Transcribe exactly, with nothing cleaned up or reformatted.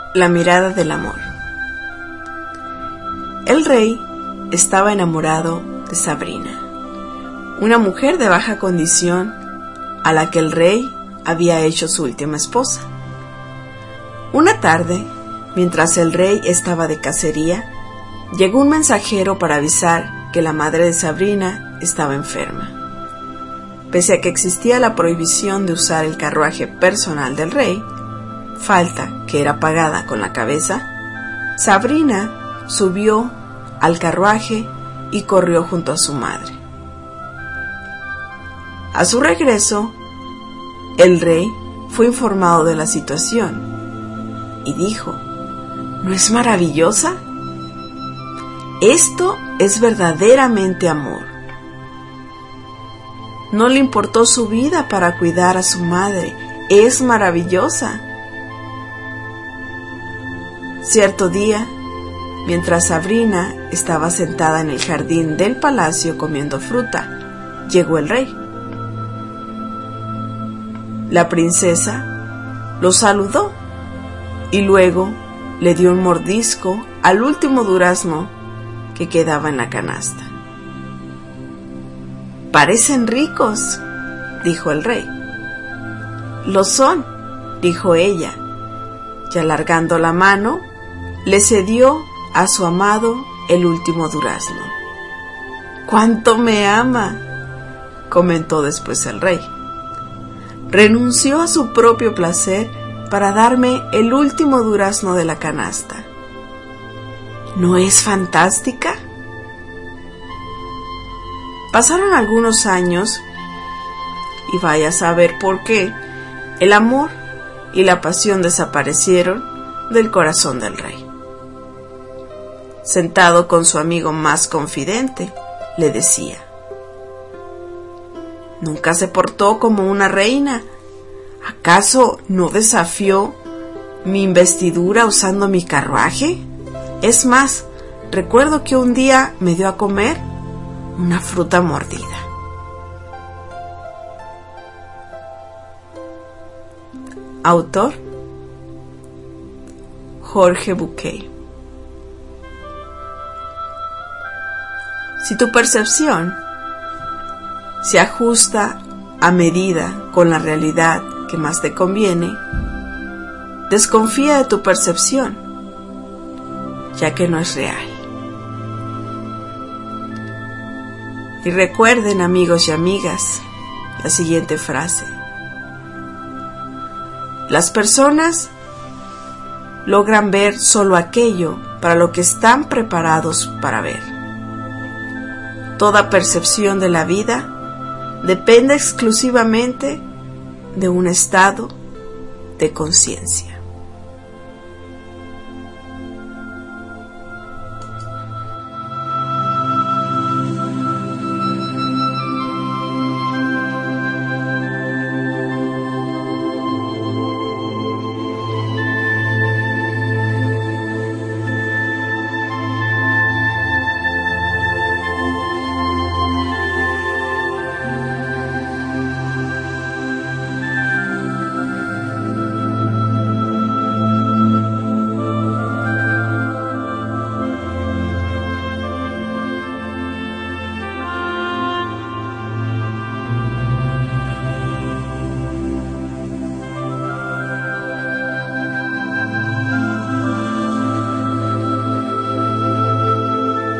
La mirada del amor. El rey estaba enamorado de Sabrina, una mujer de baja condición a la que el rey había hecho su última esposa. Una tarde, mientras el rey estaba de cacería, llegó un mensajero para avisar que la madre de Sabrina estaba enferma. Pese a que existía la prohibición de usar el carruaje personal del rey, falta que era pagada con la cabeza, Sabrina subió al carruaje y corrió junto a su madre. A su regreso, el rey fue informado de la situación y dijo: ¿no es maravillosa? Esto es verdaderamente amor. No le importó su vida para cuidar a su madre. Es maravillosa. Cierto día, mientras Sabrina estaba sentada en el jardín del palacio comiendo fruta, llegó el rey. La princesa lo saludó y luego le dio un mordisco al último durazno que quedaba en la canasta. «Parecen ricos», dijo el rey. «Lo son», dijo ella, y alargando la mano, le cedió a su amado el último durazno. «¡Cuánto me ama!», comentó después el rey. «Renunció a su propio placer para darme el último durazno de la canasta. ¿No es fantástica?». Pasaron algunos años y vaya a saber por qué el amor y la pasión desaparecieron del corazón del rey. Sentado con su amigo más confidente, le decía: «Nunca se portó como una reina. ¿Acaso no desafió mi investidura usando mi carruaje? Es más, recuerdo que un día me dio a comer una fruta mordida». Autor: Jorge Bucay. Si tu percepción se ajusta a medida con la realidad que más te conviene, desconfía de tu percepción, ya que no es real. Y recuerden, amigos y amigas, la siguiente frase: las personas logran ver solo aquello para lo que están preparados para ver. Toda percepción de la vida depende exclusivamente de un estado de conciencia.